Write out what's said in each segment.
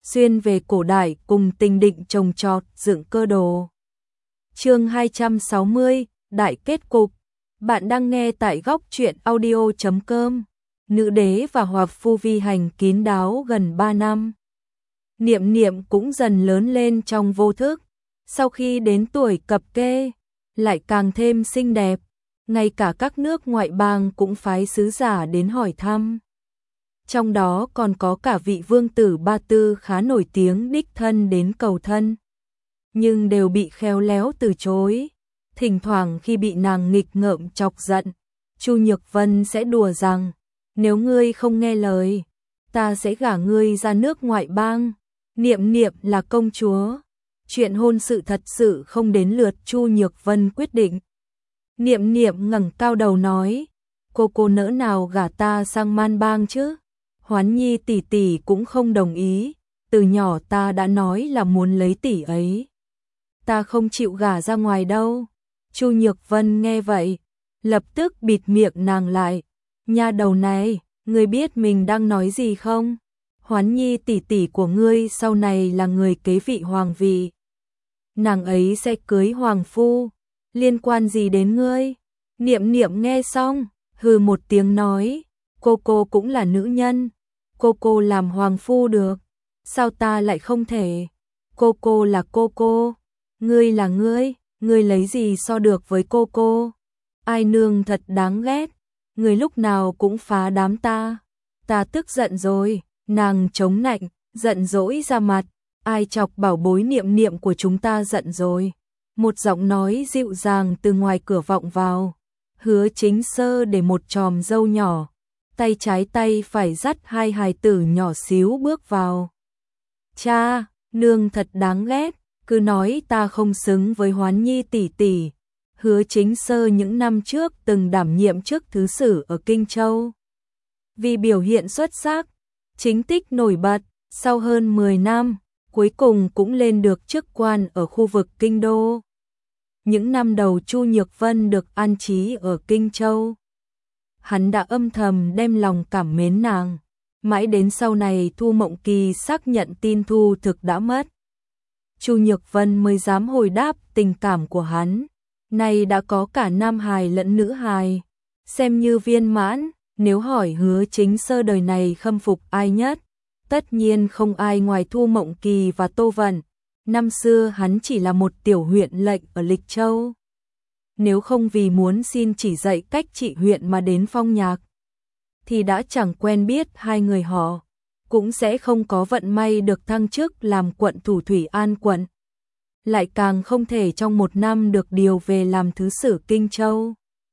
xuyên về cổ đại cùng tình định trồng trọt dựng cơ đồ. Chương 260, đại kết cục. Bạn đang nghe tại góc truyện audio.com. Nữ đế và Hòa phu vi hành kín đáo gần 3 năm. Niệm Niệm cũng dần lớn lên trong vô thức, sau khi đến tuổi cập kê, lại càng thêm xinh đẹp, ngay cả các nước ngoại bang cũng phái sứ giả đến hỏi thăm. Trong đó còn có cả vị vương tử Ba Tư khá nổi tiếng đích thân đến cầu thân, nhưng đều bị khéo léo từ chối. Thỉnh thoảng khi bị nàng nghịch ngợm chọc giận, Chu Nhược Vân sẽ đùa rằng, nếu ngươi không nghe lời, ta sẽ gả ngươi ra nước ngoại bang. Niệm Niệm là công chúa, chuyện hôn sự thật sự không đến lượt Chu Nhược Vân quyết định. Niệm Niệm ngẩng cao đầu nói, cô nỡ nào gả ta sang Man Bang chứ? Hoán Nhi tỷ tỷ cũng không đồng ý, từ nhỏ ta đã nói là muốn lấy tỷ ấy. Ta không chịu gả ra ngoài đâu. Chu Nhược Vân nghe vậy, lập tức bịt miệng nàng lại. Nha đầu này, ngươi biết mình đang nói gì không? Hoán Nhi tỷ tỷ của ngươi sau này là người kế vị hoàng vị. Nàng ấy sẽ cưới hoàng phu, liên quan gì đến ngươi? Niệm Niệm nghe xong, hừ một tiếng nói, cô cũng là nữ nhân, cô làm hoàng phu được, sao ta lại không thể? Cô là cô, ngươi là ngươi lấy gì so được với cô? Ai nương thật đáng ghét, ngươi lúc nào cũng phá đám ta tức giận rồi. Nàng chống nạnh, giận dỗi ra mặt, ai chọc bảo bối Niệm Niệm của chúng ta giận rồi. Một giọng nói dịu dàng từ ngoài cửa vọng vào. Hứa Chính Sơ để một chòm râu nhỏ, tay trái tay phải dắt hai hài tử nhỏ xíu bước vào. Cha, nương thật đáng ghét, cứ nói ta không xứng với Hoán Nhi tỷ tỷ. Hứa Chính Sơ những năm trước từng đảm nhiệm chức thứ sử ở Kinh Châu. Vì biểu hiện xuất sắc, chính tích nổi bật, sau hơn 10 năm, cuối cùng cũng lên được chức quan ở khu vực Kinh Đô. Những năm đầu Chu Nhược Vân được an trí ở Kinh Châu, hắn đã âm thầm đem lòng cảm mến nàng, mãi đến sau này Thu Mộng Kỳ xác nhận tin Thu Thực đã mất, Chu Nhược Vân mới dám hồi đáp tình cảm của hắn. Nay đã có cả nam hài lẫn nữ hài, xem như viên mãn. Nếu hỏi Hứa Chính Sơ đời này khâm phục ai nhất, tất nhiên không ai ngoài Thu Mộng Kỳ và Tô Vận. Năm xưa hắn chỉ là một tiểu huyện lệnh ở Lịch Châu. Nếu không vì muốn xin chỉ dạy cách trị huyện mà đến Phong Nhạc, thì đã chẳng quen biết hai người họ, cũng sẽ không có vận may được thăng chức làm quận thủ Thủy An quận. Lại càng không thể trong một năm được điều về làm thứ sử Kinh Châu.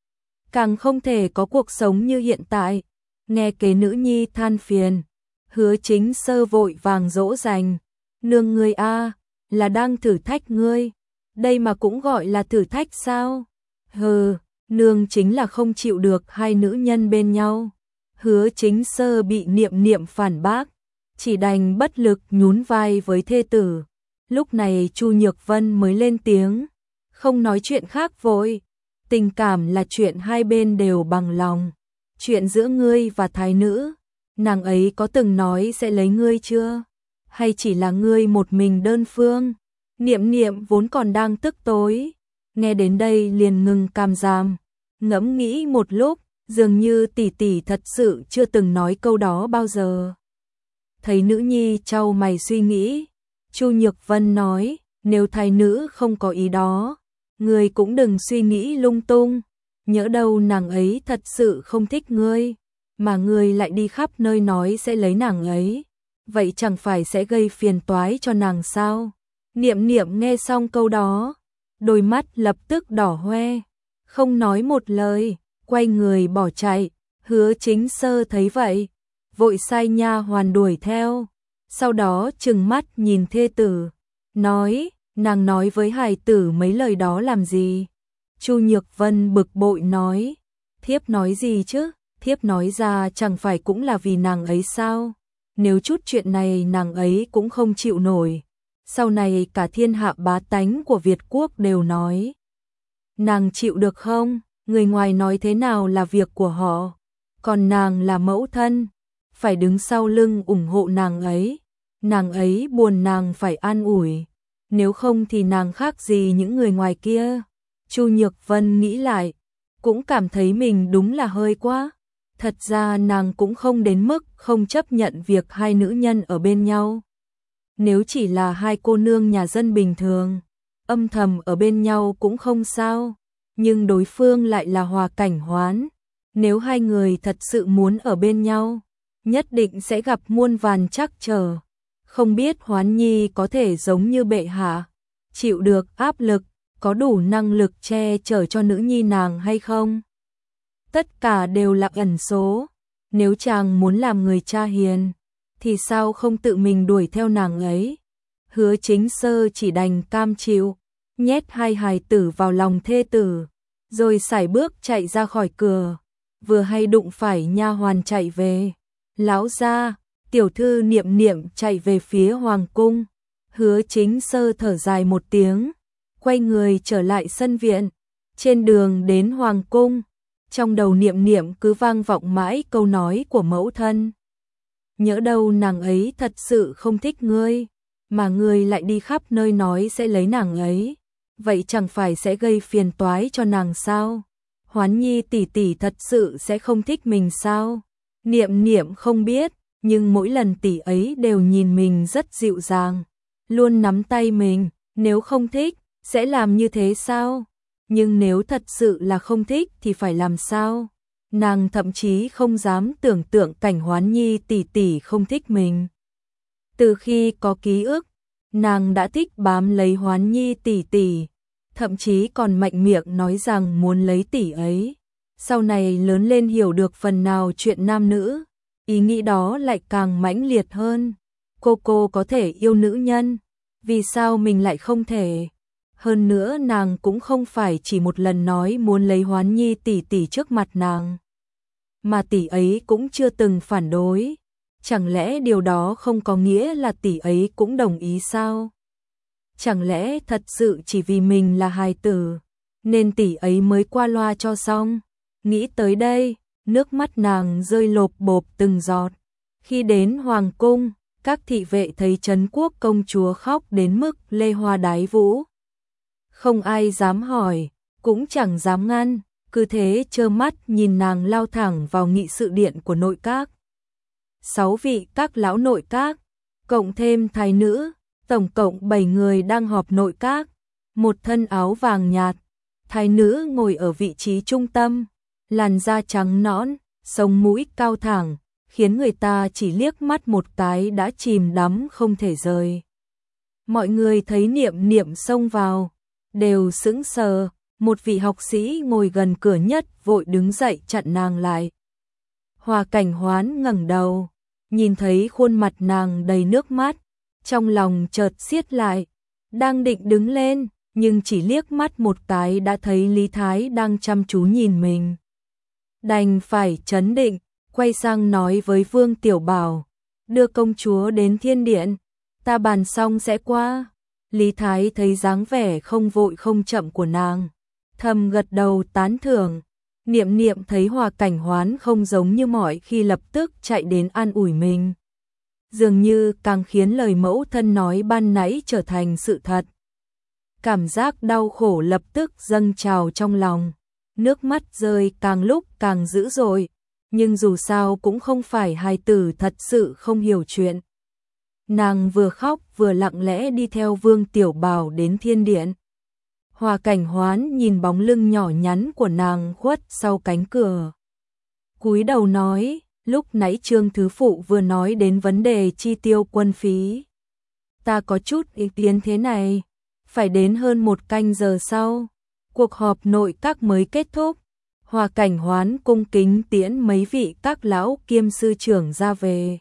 Càng không thể có cuộc sống như hiện tại. Nghe kế nữ nhi than phiền, Hứa Chính Sơ vội vàng dỗ dành, nương ngươi a, là đang thử thách ngươi, đây mà cũng gọi là thử thách sao? Hừ, nương chính là không chịu được hai nữ nhân bên nhau. Hứa Chính Sơ bị Niệm Niệm phản bác, chỉ đành bất lực nhún vai với thê tử. Lúc này Chu Nhược Vân mới lên tiếng, không nói chuyện khác vội. Tình cảm là chuyện hai bên đều bằng lòng. Chuyện giữa ngươi và thái nữ, nàng ấy có từng nói sẽ lấy ngươi chưa? Hay chỉ là ngươi một mình đơn phương? Niệm Niệm vốn còn đang tức tối, nghe đến đây liền ngừng cam giam, ngẫm nghĩ một lúc, dường như tỷ tỷ thật sự chưa từng nói câu đó bao giờ. Thấy nữ nhi chau mày suy nghĩ, Chu Nhược Vân nói, nếu thái nữ không có ý đó, ngươi cũng đừng suy nghĩ lung tung, nhỡ đâu nàng ấy thật sự không thích ngươi, mà ngươi lại đi khắp nơi nói sẽ lấy nàng ấy, vậy chẳng phải sẽ gây phiền toái cho nàng sao? Niệm Niệm nghe xong câu đó, đôi mắt lập tức đỏ hoe, không nói một lời, quay người bỏ chạy. Hứa Chính Sơ thấy vậy, vội sai nha hoàn đuổi theo, sau đó trừng mắt nhìn thê tử, nói, nàng nói với hài tử mấy lời đó làm gì? Chu Nhược Vân bực bội nói, thiếp nói gì chứ? Thiếp nói ra chẳng phải cũng là vì nàng ấy sao? Nếu chút chuyện này nàng ấy cũng không chịu nổi, sau này cả thiên hạ bá tánh của Việt quốc đều nói, nàng chịu được không? Người ngoài nói thế nào là việc của họ, còn nàng là mẫu thân, phải đứng sau lưng ủng hộ nàng ấy. nàng ấy buồn nàng phải an ủi, nếu không thì nàng khác gì những người ngoài kia. Chu Nhược Vân nghĩ lại, cũng cảm thấy mình đúng là hơi quá. Thật ra nàng cũng không đến mức không chấp nhận việc hai nữ nhân ở bên nhau. Nếu chỉ là hai cô nương nhà dân bình thường, âm thầm ở bên nhau cũng không sao, nhưng đối phương lại là Hòa Cảnh Hoán. Nếu hai người thật sự muốn ở bên nhau, nhất định sẽ gặp muôn vàn trắc trở. Không biết Hoán Nhi có thể giống như bệ hạ, chịu được áp lực, có đủ năng lực che chở cho nữ nhi nàng hay không? Tất cả đều là ẩn số. Nếu chàng muốn làm người cha hiền, thì sao không tự mình đuổi theo nàng ấy? Hứa Chính Sơ chỉ đành cam chịu, nhét hai hài tử vào lòng thê tử, rồi sải bước chạy ra khỏi cửa. Vừa hay đụng phải nha hoàn chạy về. Lão gia, tiểu thư Niệm Niệm chạy về phía hoàng cung. Hứa Chính Sơ thở dài một tiếng, quay người trở lại sân viện. Trên đường đến hoàng cung, trong đầu Niệm Niệm cứ vang vọng mãi câu nói của mẫu thân. Nhỡ đâu nàng ấy thật sự không thích ngươi, mà ngươi lại đi khắp nơi nói sẽ lấy nàng ấy, vậy chẳng phải sẽ gây phiền toái cho nàng sao? Hoán Nhi tỷ tỷ thật sự sẽ không thích mình sao? Niệm Niệm không biết, nhưng mỗi lần tỷ ấy đều nhìn mình rất dịu dàng, luôn nắm tay mình, nếu không thích, sẽ làm như thế sao? Nhưng nếu thật sự là không thích thì phải làm sao? Nàng thậm chí không dám tưởng tượng cảnh Hoán Nhi tỷ tỷ không thích mình. Từ khi có ký ức, nàng đã thích bám lấy Hoán Nhi tỷ tỷ, thậm chí còn mạnh miệng nói rằng muốn lấy tỷ ấy. Sau này lớn lên hiểu được phần nào chuyện nam nữ, ý nghĩ đó lại càng mãnh liệt hơn. Cô có thể yêu nữ nhân, vì sao mình lại không thể? Hơn nữa nàng cũng không phải chỉ một lần nói muốn lấy Hoán Nhi tỷ tỷ trước mặt nàng, mà tỷ ấy cũng chưa từng phản đối. Chẳng lẽ điều đó không có nghĩa là tỷ ấy cũng đồng ý sao? Chẳng lẽ thật sự chỉ vì mình là hài tử, nên tỷ ấy mới qua loa cho xong? Nghĩ tới đây, nước mắt nàng rơi lộp bộp từng giọt. Khi đến hoàng cung, các thị vệ thấy Trấn Quốc công chúa khóc đến mức lê hoa đái vũ. Không ai dám hỏi, cũng chẳng dám ngăn, cứ thế trơ mắt nhìn nàng lao thẳng vào nghị sự điện của nội các. 6 vị các lão nội các, cộng thêm thái nữ, tổng cộng 7 người đang họp nội các. Một thân áo vàng nhạt, thái nữ ngồi ở vị trí trung tâm, làn da trắng nõn, sống mũi cao thẳng, khiến người ta chỉ liếc mắt một cái đã chìm đắm không thể rời. Mọi người thấy Niệm Niệm xông vào, đều sững sờ. Một vị học sĩ ngồi gần cửa nhất vội đứng dậy chặn nàng lại. Hòa Cảnh Hoán ngẩng đầu, nhìn thấy khuôn mặt nàng đầy nước mắt, trong lòng chợt siết lại, đang định đứng lên, nhưng chỉ liếc mắt một cái đã thấy Lý Thái đang chăm chú nhìn mình. Đành phải trấn định, quay sang nói với Vương Tiểu Bảo, đưa công chúa đến thiên điện, ta bàn xong sẽ qua. Lý Thái thấy dáng vẻ không vội không chậm của nàng, thầm gật đầu tán thưởng. Niệm Niệm thấy Hòa Cảnh Hoán không giống như mọi khi lập tức chạy đến an ủi mình, dường như càng khiến lời mẫu thân nói ban nãy trở thành sự thật. Cảm giác đau khổ lập tức dâng trào trong lòng, nước mắt rơi càng lúc càng dữ dội, nhưng dù sao cũng không phải hài tử thật sự không hiểu chuyện. Nàng vừa khóc vừa lặng lẽ đi theo Vương Tiểu Bảo đến thiên điện. Hòa Cảnh Hoán nhìn bóng lưng nhỏ nhắn của nàng khuất sau cánh cửa, cúi đầu nói, lúc nãy Trương Thứ Phụ vừa nói đến vấn đề chi tiêu quân phí. Ta có chút ý kiến thế này, phải đến hơn 1 canh giờ sau, cuộc họp nội các mới kết thúc. Hòa Cảnh Hoán cung kính tiễn mấy vị các lão kiêm sư trưởng ra về,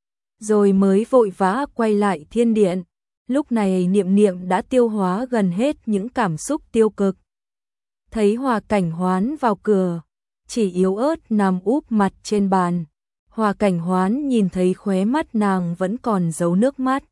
rồi mới vội vã quay lại thiên điện. Lúc này Niệm Niệm đã tiêu hóa gần hết những cảm xúc tiêu cực. Thấy Hòa Cảnh Hoán vào cửa, chỉ yếu ớt nằm úp mặt trên bàn. Hòa Cảnh Hoán nhìn thấy khóe mắt nàng vẫn còn giấu nước mắt,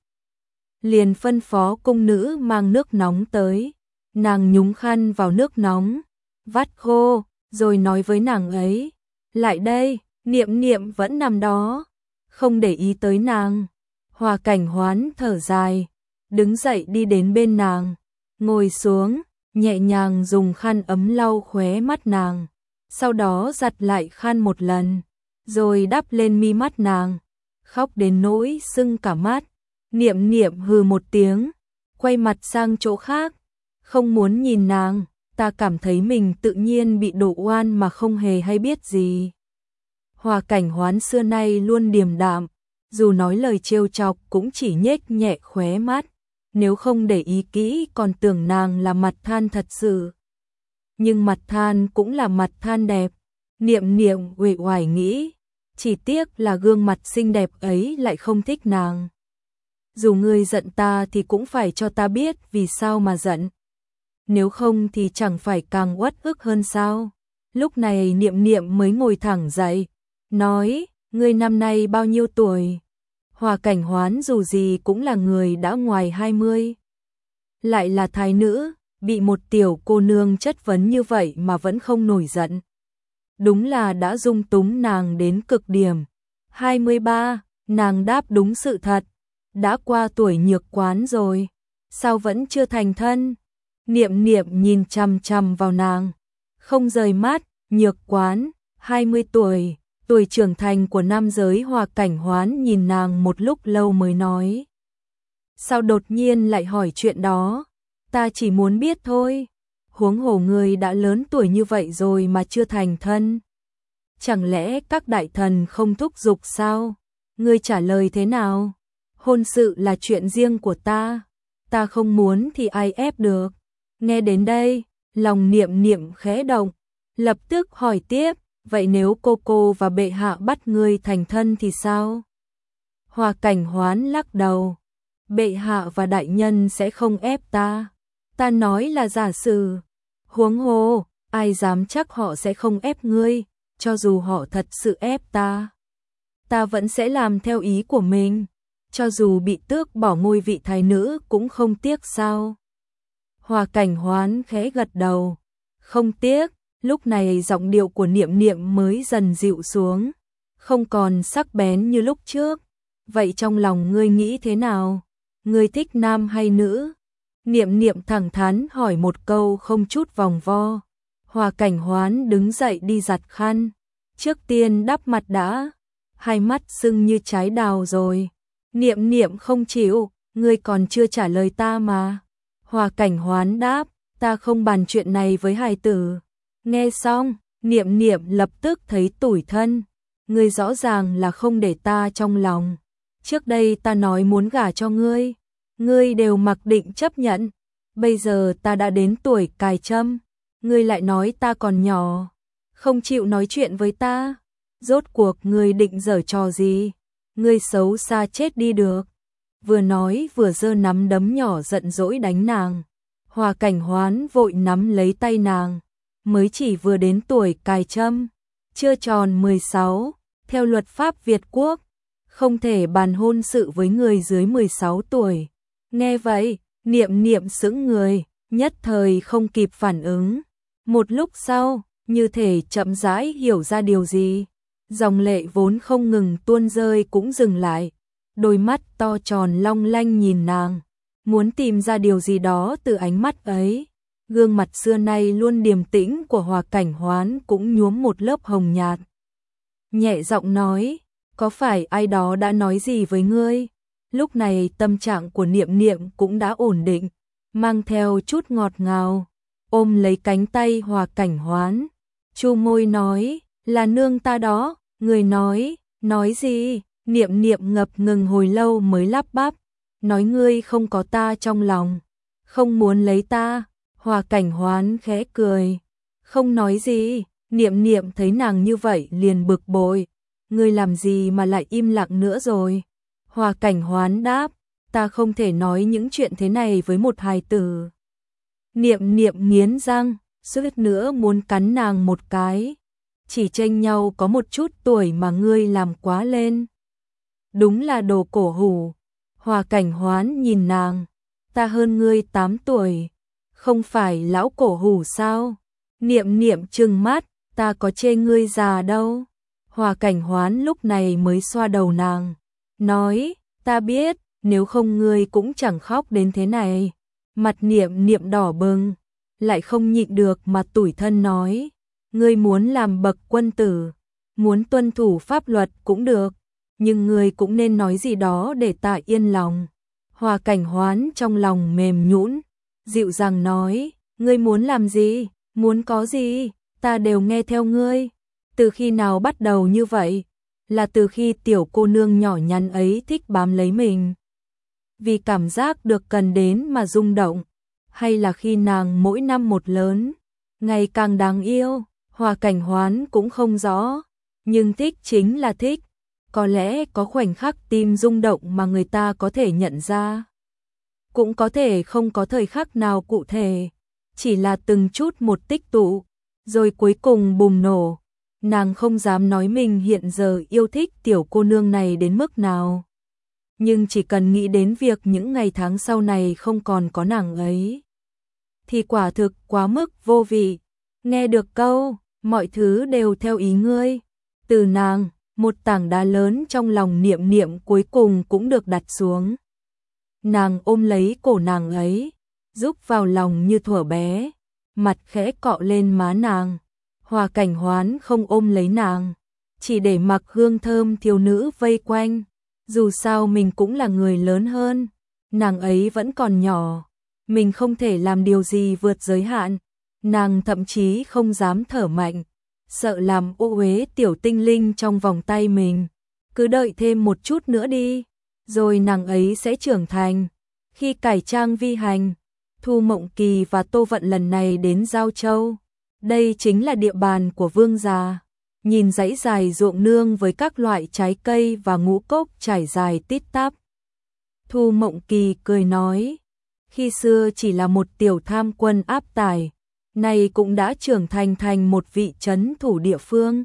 liền phân phó cung nữ mang nước nóng tới. Nàng nhúng khăn vào nước nóng, vắt khô, rồi nói với nàng ấy, lại đây. Niệm Niệm vẫn nằm đó, không để ý tới nàng. Hòa Cảnh Hoán thở dài, đứng dậy đi đến bên nàng, ngồi xuống, nhẹ nhàng dùng khăn ấm lau khóe mắt nàng, sau đó giặt lại khăn một lần, rồi đắp lên mi mắt nàng, khóc đến nỗi sưng cả mắt. Niệm Niệm hừ một tiếng, quay mặt sang chỗ khác, không muốn nhìn nàng. Ta cảm thấy mình tự nhiên bị đổ oan mà không hề hay biết gì. Hòa Cảnh Hoán xưa nay luôn điềm đạm, dù nói lời trêu chọc cũng chỉ nhếch nhẹ khóe mắt, nếu không để ý kỹ còn tưởng nàng là mặt than thật sự. Nhưng mặt than cũng là mặt than đẹp. Niệm Niệm uể oải nghĩ, chỉ tiếc là gương mặt xinh đẹp ấy lại không thích nàng. Dù ngươi giận ta thì cũng phải cho ta biết vì sao mà giận. Nếu không thì chẳng phải càng uất ức hơn sao? Lúc này Niệm Niệm mới ngồi thẳng dậy, nói, ngươi năm nay bao nhiêu tuổi? Hòa Cảnh Hoán dù gì cũng là người đã ngoài 20. Lại là thái nữ, bị một tiểu cô nương chất vấn như vậy mà vẫn không nổi giận. Đúng là đã dung túng nàng đến cực điểm. 23, nàng đáp đúng sự thật. Đã qua tuổi nhược quán rồi, sao vẫn chưa thành thân? Niệm Niệm nhìn chằm chằm vào nàng, không rời mắt. Nhược quán, 20 tuổi, tuổi trưởng thành của nam giới. Hòa Cảnh Hoán nhìn nàng một lúc lâu mới nói, sao đột nhiên lại hỏi chuyện đó? Ta chỉ muốn biết thôi. Huống hồ người đã lớn tuổi như vậy rồi mà chưa thành thân. Chẳng lẽ các đại thần không thúc giục sao? Ngươi trả lời thế nào? Hôn sự là chuyện riêng của ta không muốn thì ai ép được. Nghe đến đây, lòng Niệm Niệm khẽ động, lập tức hỏi tiếp, vậy nếu cô và bệ hạ bắt ngươi thành thân thì sao? Hòa Cảnh Hoán lắc đầu, bệ hạ và đại nhân sẽ không ép ta nói là giả sử. Huống hồ, ai dám chắc họ sẽ không ép ngươi, cho dù họ thật sự ép ta vẫn sẽ làm theo ý của mình, cho dù bị tước bỏ ngôi vị thái nữ cũng không tiếc sao? Hòa Cảnh Hoán khẽ gật đầu, không tiếc. Lúc này giọng điệu của Niệm Niệm mới dần dịu xuống, không còn sắc bén như lúc trước. Vậy trong lòng ngươi nghĩ thế nào? Ngươi thích nam hay nữ? Niệm Niệm thẳng thắn hỏi một câu không chút vòng vo. Hòa Cảnh Hoán đứng dậy đi giặt khăn, trước tiên đắp mặt đã, hai mắt sưng như trái đào rồi. Niệm Niệm không chịu, ngươi còn chưa trả lời ta mà. Hòa Cảnh Hoán đáp, ta không bàn chuyện này với hài tử. Nghe xong, Niệm Niệm lập tức thấy tủi thân. Ngươi rõ ràng là không để ta trong lòng. Trước đây ta nói muốn gả cho ngươi đều mặc định chấp nhận. Bây giờ ta đã đến tuổi cài châm, ngươi lại nói ta còn nhỏ, không chịu nói chuyện với ta. Rốt cuộc ngươi định giở trò gì? Ngươi xấu xa chết đi được. Vừa nói vừa giơ nắm đấm nhỏ giận dỗi đánh nàng. Hòa Cảnh Hoán vội nắm lấy tay nàng, mới chỉ vừa đến tuổi cài châm, chưa tròn 16, theo luật pháp Việt Quốc, không thể bàn hôn sự với người dưới 16 tuổi. Nghe vậy, Niệm Niệm sững người, nhất thời không kịp phản ứng. Một lúc sau, như thể chậm rãi hiểu ra điều gì, dòng lệ vốn không ngừng tuôn rơi cũng dừng lại, đôi mắt to tròn long lanh nhìn nàng, muốn tìm ra điều gì đó từ ánh mắt ấy. Gương mặt xưa nay luôn điềm tĩnh của Hòa Cảnh Hoán cũng nhuốm một lớp hồng nhạt. Nhẹ giọng nói, có phải ai đó đã nói gì với ngươi? Lúc này tâm trạng của Niệm Niệm cũng đã ổn định, mang theo chút ngọt ngào, ôm lấy cánh tay Hòa Cảnh Hoán, chu môi nói, là nương ta đó. Người nói gì? Niệm Niệm ngập ngừng hồi lâu mới lắp bắp, nói ngươi không có ta trong lòng, không muốn lấy ta. Hòa Cảnh Hoán khẽ cười, không nói gì. Niệm Niệm thấy nàng như vậy liền bực bội, ngươi làm gì mà lại im lặng nữa rồi? Hòa Cảnh Hoán đáp, ta không thể nói những chuyện thế này với một hài tử. Niệm Niệm nghiến răng, suýt nữa muốn cắn nàng một cái. Chỉ chênh nhau có một chút tuổi mà ngươi làm quá lên. Đúng là đồ cổ hủ. Hòa Cảnh Hoán nhìn nàng, ta hơn ngươi 8 tuổi, không phải lão cổ hủ sao? Niệm Niệm trừng mắt, ta có chê ngươi già đâu. Hòa Cảnh Hoán lúc này mới xoa đầu nàng, nói, Ta biết, nếu không ngươi cũng chẳng khóc đến thế này. Mặt Niệm Niệm đỏ bừng, lại không nhịn được mà tủi thân nói, ngươi muốn làm bậc quân tử, muốn tuân thủ pháp luật cũng được, nhưng ngươi cũng nên nói gì đó để ta yên lòng. Hòa Cảnh Hoán trong lòng mềm nhũn, dịu dàng nói, ngươi muốn làm gì, muốn có gì, ta đều nghe theo ngươi. Từ khi nào bắt đầu như vậy? Là từ khi tiểu cô nương nhỏ nhắn ấy thích bám lấy mình, vì cảm giác được cần đến mà rung động, hay là khi nàng mỗi năm một lớn, ngày càng đáng yêu? Hòa Cảnh Hoán cũng không rõ, nhưng thích chính là thích, có lẽ có khoảnh khắc tim rung động mà người ta có thể nhận ra, cũng có thể không có thời khắc nào cụ thể, chỉ là từng chút một tích tụ, rồi cuối cùng bùng nổ. Nàng không dám nói mình hiện giờ yêu thích tiểu cô nương này đến mức nào, nhưng chỉ cần nghĩ đến việc những ngày tháng sau này không còn có nàng ấy, thì quả thực quá mức vô vị. Nghe được câu, mọi thứ đều theo ý ngươi, từ nàng, một tảng đá lớn trong lòng Niệm Niệm cuối cùng cũng được đặt xuống. Nàng ôm lấy cổ nàng ấy, rúc vào lòng như thuở bé, mặt khẽ cọ lên má nàng. Hòa Cảnh Hoán không ôm lấy nàng, chỉ để mặc hương thơm thiếu nữ vây quanh. Dù sao mình cũng là người lớn hơn, nàng ấy vẫn còn nhỏ, mình không thể làm điều gì vượt giới hạn. Nàng thậm chí không dám thở mạnh, sợ làm ô uế tiểu tinh linh trong vòng tay mình. Cứ đợi thêm một chút nữa đi, rồi nàng ấy sẽ trưởng thành. Khi cải trang vi hành, Thu Mộng Kỳ và Tô Vận lần này đến Giao Châu. Đây chính là địa bàn của vương gia. Nhìn dãy dài ruộng nương với các loại trái cây và ngũ cốc trải dài tít tắp, Thu Mộng Kỳ cười nói, khi xưa chỉ là một tiểu tham quân áp tải, nay cũng đã trưởng thành một vị trấn thủ địa phương.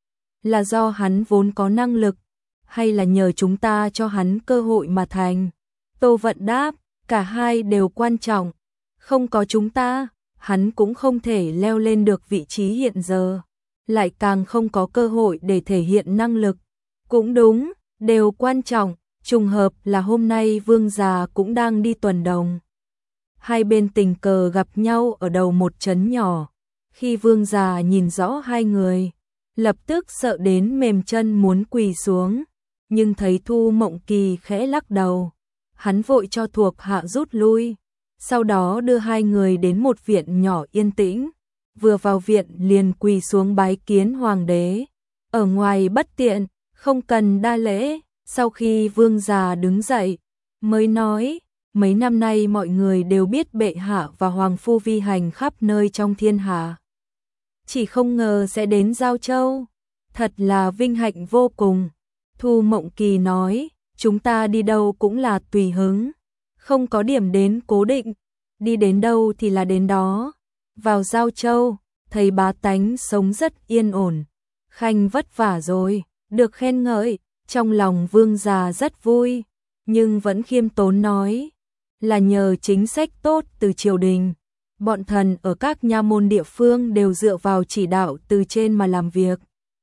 Là do hắn vốn có năng lực, hay là nhờ chúng ta cho hắn cơ hội mà thành? Tô Vận đáp, cả hai đều quan trọng, không có chúng ta, hắn cũng không thể leo lên được vị trí hiện giờ, lại càng không có cơ hội để thể hiện năng lực. Cũng đúng, đều quan trọng, trùng hợp là hôm nay vương gia cũng đang đi tuần đồng. Hai bên tình cờ gặp nhau ở đầu một trấn nhỏ. Khi vương gia nhìn rõ hai người, lập tức sợ đến mềm chân muốn quỳ xuống, nhưng thấy Thu Mộng Kỳ khẽ lắc đầu, hắn vội cho thuộc hạ rút lui. Sau đó đưa hai người đến một viện nhỏ yên tĩnh, vừa vào viện liền quỳ xuống bái kiến hoàng đế. Ở ngoài bất tiện, không cần đa lễ. Sau khi vương già đứng dậy, mới nói, mấy năm nay mọi người đều biết bệ hạ và hoàng phu vi hành khắp nơi trong thiên hạ, chỉ không ngờ sẽ đến Giao Châu, thật là vinh hạnh vô cùng. Thu Mộng Kỳ nói, chúng ta đi đâu cũng là tùy hứng, không có điểm đến cố định, đi đến đâu thì là đến đó. Vào Giao Châu, thấy bá tánh sống rất yên ổn, khanh vất vả rồi, được khen ngợi, trong lòng vương gia rất vui, nhưng vẫn khiêm tốn nói, là nhờ chính sách tốt từ triều đình, bọn thần ở các nha môn địa phương đều dựa vào chỉ đạo từ trên mà làm việc.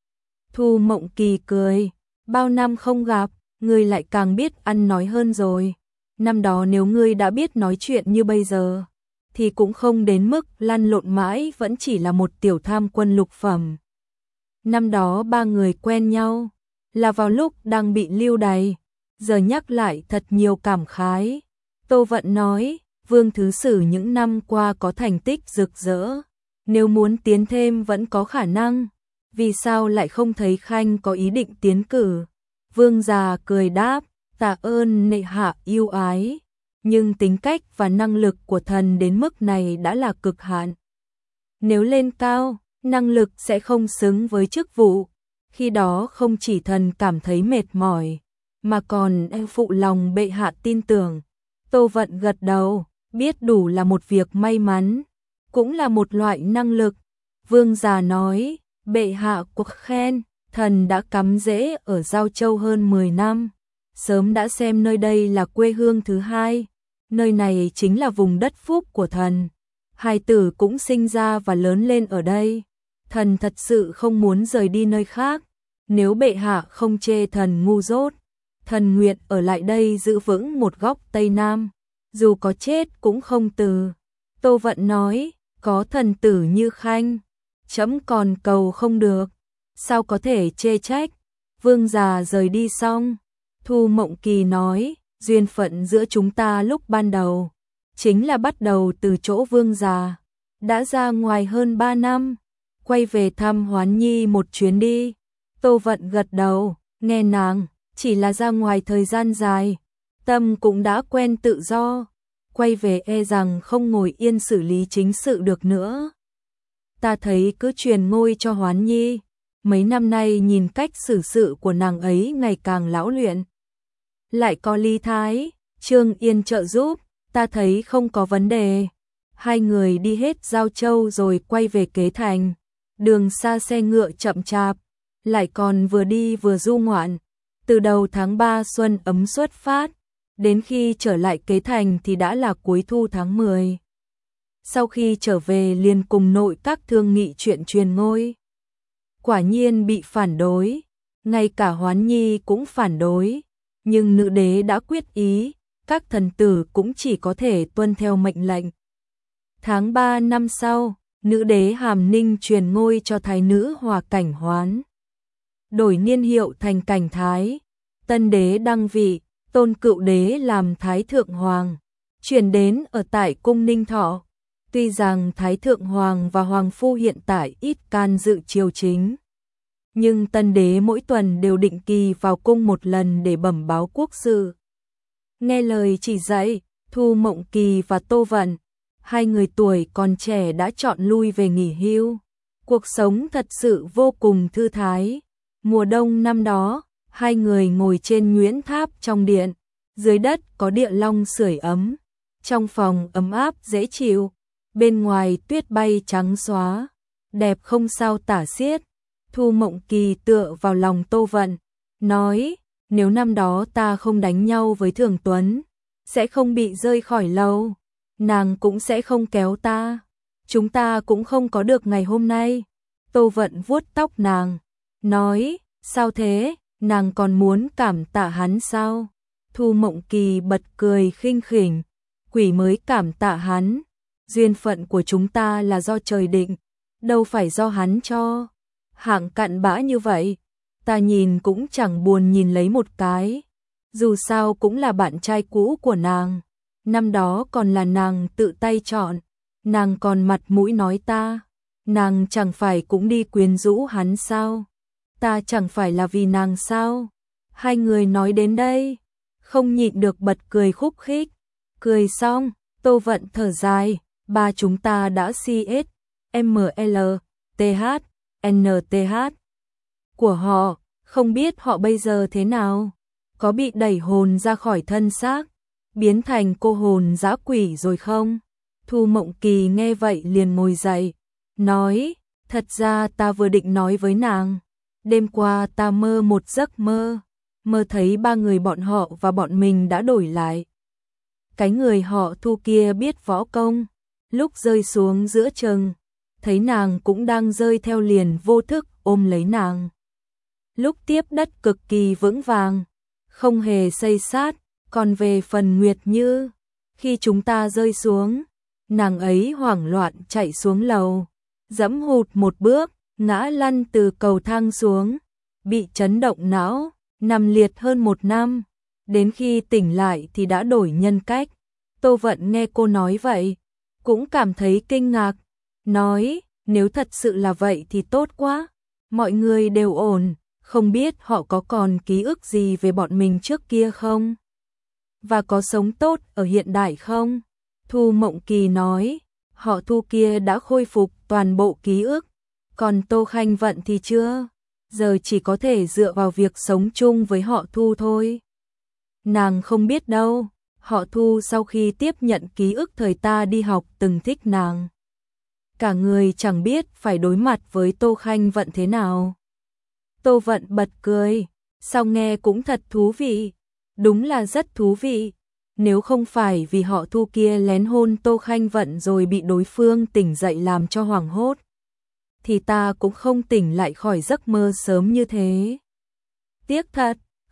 Thu Mộng Kỳ cười, bao năm không gặp, ngươi lại càng biết ăn nói hơn rồi. Năm đó nếu ngươi đã biết nói chuyện như bây giờ, thì cũng không đến mức lăn lộn mãi vẫn chỉ là một tiểu tham quân lục phẩm. Năm đó ba người quen nhau, là vào lúc đang bị lưu đày, giờ nhắc lại thật nhiều cảm khái. Tô Vận nói, Vương Thứ Sử những năm qua có thành tích rực rỡ, nếu muốn tiến thêm vẫn có khả năng, vì sao lại không thấy khanh có ý định tiến cử? Vương già cười đáp, tạ ơn nệ hạ yêu ái, nhưng tính cách và năng lực của thần đến mức này đã là cực hạn. Nếu lên cao, năng lực sẽ không xứng với chức vụ, khi đó không chỉ thần cảm thấy mệt mỏi, mà còn phụ lòng bệ hạ tin tưởng. Tô Vận gật đầu, biết đủ là một việc may mắn, cũng là một loại năng lực. Vương già nói, bệ hạ quốc khen, thần đã cắm rễ ở Giao Châu hơn 10 năm, sớm đã xem nơi đây là quê hương thứ hai, nơi này chính là vùng đất phúc của thần. Hài tử cũng sinh ra và lớn lên ở đây, thần thật sự không muốn rời đi nơi khác, nếu bệ hạ không chê thần ngu dốt, thần nguyện ở lại đây giữ vững một góc Tây Nam, dù có chết cũng không từ. Tô Vận nói, có thần tử như Khanh, trẫm còn cầu không được, sao có thể chê trách. Vương già rời đi xong, Thu Mộng Kỳ nói, duyên phận giữa chúng ta lúc ban đầu chính là bắt đầu từ chỗ vương già đã ra ngoài hơn 3 năm, quay về thăm Hoán Nhi một chuyến đi. Tô Vận gật đầu, nghe nàng, chỉ là ra ngoài thời gian dài, tâm cũng đã quen tự do, quay về e rằng không ngồi yên xử lý chính sự được nữa. Ta thấy cứ truyền ngôi cho Hoán Nhi, mấy năm nay nhìn cách xử sự của nàng ấy ngày càng lão luyện. Lại có Lý Thái, Trương Yên trợ giúp, ta thấy không có vấn đề. Hai người đi hết Giao Châu rồi quay về Kế Thành, đường xa xe ngựa chậm chạp, lại còn vừa đi vừa du ngoạn. Từ đầu tháng 3 xuân ấm xuất phát, đến khi trở lại Kế Thành thì đã là cuối thu tháng 10. Sau khi trở về liền cùng nội các thương nghị chuyện truyền ngôi. Quả nhiên bị phản đối, ngay cả Hoán Nhi cũng phản đối, nhưng nữ đế đã quyết ý, các thần tử cũng chỉ có thể tuân theo mệnh lệnh. Tháng 3 năm sau, nữ đế Hàm Ninh truyền ngôi cho thái nữ Hòa Cảnh Hoán, đổi niên hiệu thành Cảnh Thái. Tân đế đăng vị, tôn cựu đế làm Thái Thượng Hoàng, chuyển đến ở tại cung Ninh Thọ. Tuy rằng Thái Thượng Hoàng và Hoàng Phu hiện tại ít can dự triều chính, nhưng tân đế mỗi tuần đều định kỳ vào cung một lần để bẩm báo quốc sự. Nghe lời chỉ dạy, Thu Mộng Kỳ và Tô Vận, hai người tuổi còn trẻ đã chọn lui về nghỉ hưu. Cuộc sống thật sự vô cùng thư thái. Mùa đông năm đó, hai người ngồi trên Nguyễn Tháp trong điện, dưới đất có địa long sưởi ấm, trong phòng ấm áp dễ chịu, bên ngoài tuyết bay trắng xóa, đẹp không sao tả xiết. Thu Mộng Kỳ tựa vào lòng Tô Vận, nói, nếu năm đó ta không đánh nhau với Thường Tuấn, sẽ không bị rơi khỏi lầu, nàng cũng sẽ không kéo ta, chúng ta cũng không có được ngày hôm nay. Tô Vận vuốt tóc nàng, nói, sao thế, nàng còn muốn cảm tạ hắn sao? Thu Mộng Kỳ bật cười khinh khỉnh, quỷ mới cảm tạ hắn, duyên phận của chúng ta là do trời định, đâu phải do hắn cho. Hạng cặn bã như vậy, ta nhìn cũng chẳng buồn nhìn lấy một cái, dù sao cũng là bạn trai cũ của nàng, năm đó còn là nàng tự tay chọn, nàng còn mặt mũi nói ta, nàng chẳng phải cũng đi quyến rũ hắn sao, ta chẳng phải là vì nàng sao. Hai người nói đến đây, không nhịn được bật cười khúc khích, cười xong, Tô Vận thở dài, ba chúng ta đã CS, ML, TH, NTH của họ, không biết họ bây giờ thế nào, có bị đẩy hồn ra khỏi thân xác, biến thành cô hồn dã quỷ rồi không? Thu Mộng Kỳ nghe vậy liền ngồi dậy, nói, thật ra ta vừa định nói với nàng, đêm qua ta mơ một giấc mơ, mơ thấy ba người bọn họ và bọn mình đã đổi lại. Cái người họ Thu kia biết võ công, lúc rơi xuống giữa chừng, thấy nàng cũng đang rơi theo liền vô thức ôm lấy nàng. Lúc tiếp đất cực kỳ vững vàng, không hề xây sát, còn về phần Nguyệt Như, khi chúng ta rơi xuống, nàng ấy hoảng loạn chạy xuống lầu, giẫm hụt một bước, ngã lăn từ cầu thang xuống, bị chấn động não, nằm liệt hơn 1 năm, đến khi tỉnh lại thì đã đổi nhân cách. Tô Vận nghe cô nói vậy, cũng cảm thấy kinh ngạc, nói, nếu thật sự là vậy thì tốt quá, mọi người đều ổn, không biết họ có còn ký ức gì về bọn mình trước kia không? Và có sống tốt ở hiện đại không? Thu Mộng Kỳ nói, họ Thu kia đã khôi phục toàn bộ ký ức, còn Tô Khanh Vận thì chưa, giờ chỉ có thể dựa vào việc sống chung với họ Thu thôi. Nàng không biết đâu, họ Thu sau khi tiếp nhận ký ức thời ta đi học từng thích nàng. Cả người chẳng biết phải đối mặt với Tô Khanh Vận thế nào. Tô Vận bật cười, sao nghe cũng thật thú vị, đúng là rất thú vị. Nếu không phải vì họ Thu kia lén hôn Tô Khanh Vận rồi bị đối phương tỉnh dậy làm cho hoảng hốt, thì ta cũng không tỉnh lại khỏi giấc mơ sớm như thế. Tiếc thật,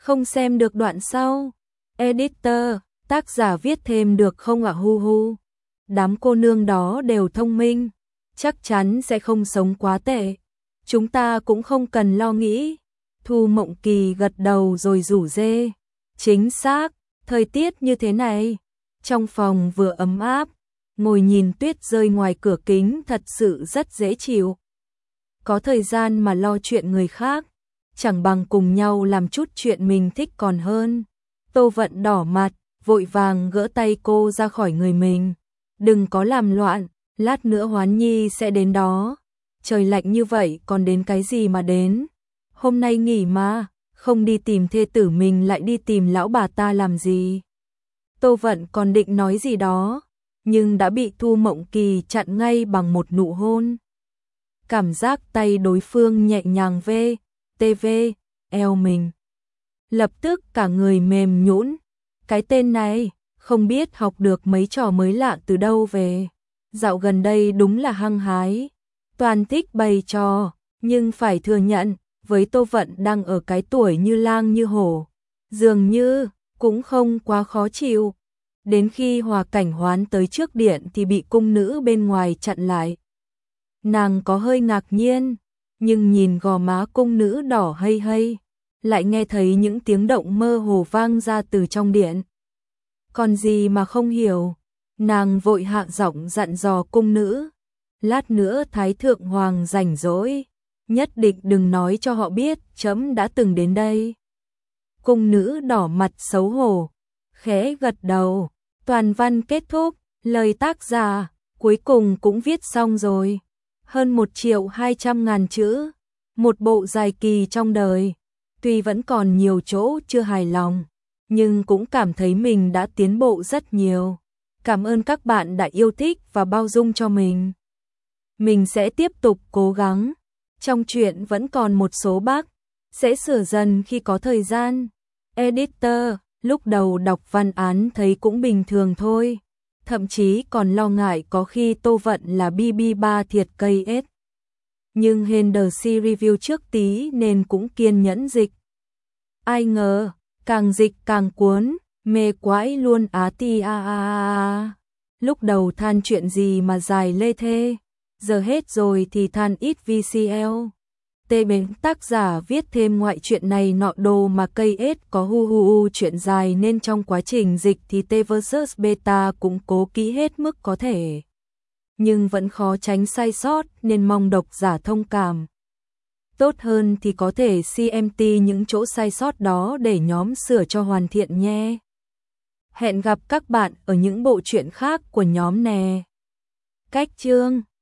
Không xem được đoạn sau. Editor, tác giả viết thêm được không ạ hu hu. Đám cô nương đó đều thông minh, chắc chắn sẽ không sống quá tệ. Chúng ta cũng không cần lo nghĩ. Thu Mộng Kỳ gật đầu rồi rủ rê. Chính xác, thời tiết như thế này, trong phòng vừa ấm áp, ngồi nhìn tuyết rơi ngoài cửa kính thật sự rất dễ chịu. Có thời gian mà lo chuyện người khác, chẳng bằng cùng nhau làm chút chuyện mình thích còn hơn. Tô Vận đỏ mặt, vội vàng gỡ tay cô ra khỏi người mình. Đừng có làm loạn, lát nữa Hoán Nhi sẽ đến đó. Trời lạnh như vậy còn đến cái gì mà đến. Hôm nay nghỉ mà, không đi tìm thê tử mình lại đi tìm lão bà ta làm gì. Tô Vận còn định nói gì đó, nhưng đã bị Thu Mộng Kỳ chặn ngay bằng một nụ hôn. Cảm giác tay đối phương nhẹ nhàng eo mình. Lập tức cả người mềm nhũn. Cái tên này, không biết học được mấy trò mới lạ từ đâu về. Dạo gần đây đúng là hăng hái, toàn thích bày trò, nhưng phải thừa nhận, với Tô Vận đang ở cái tuổi như lang như hổ, dường như cũng không quá khó chịu. Đến khi Hòa Cảnh Hoán tới trước điện thì bị cung nữ bên ngoài chặn lại. Nàng có hơi ngạc nhiên, nhưng nhìn gò má cung nữ đỏ hây hây, lại nghe thấy những tiếng động mơ hồ vang ra từ trong điện. Còn gì mà không hiểu, nàng vội hạ giọng dặn dò cung nữ. Lát nữa Thái Thượng Hoàng rảnh rỗi, nhất định đừng nói cho họ biết trẫm đã từng đến đây. Cung nữ đỏ mặt xấu hổ, khẽ gật đầu. Toàn văn kết thúc, lời tác giả cuối cùng cũng viết xong rồi. Hơn 1.200.000 chữ, một bộ dài kỳ trong đời. Tuy vẫn còn nhiều chỗ chưa hài lòng, nhưng cũng cảm thấy mình đã tiến bộ rất nhiều. Cảm ơn các bạn đã yêu thích và bao dung cho mình. Mình sẽ tiếp tục cố gắng. Trong truyện vẫn còn một số bug, sẽ sửa dần khi có thời gian. Editor, lúc đầu đọc văn án thấy cũng bình thường thôi. Thậm chí còn lo ngại có khi Tô Vận là BB3 thiệt cây ết. Nhưng Henderson review trước tí nên cũng kiên nhẫn dịch. Ai ngờ, càng dịch càng cuốn, mê quãi luôn á ti a. Lúc đầu than chuyện gì mà dài lê thê, giờ hết rồi thì than ít VCL. Tê bến tác giả viết thêm ngoại chuyện này nọ đồ mà cây ết có hu chuyện dài nên trong quá trình dịch thì T vs beta cũng cố kỹ hết mức có thể. Nhưng vẫn khó tránh sai sót nên mong độc giả thông cảm. Tốt hơn thì có thể CMT những chỗ sai sót đó để nhóm sửa cho hoàn thiện nhé. Hẹn gặp các bạn ở những bộ truyện khác của nhóm nè. Cách chương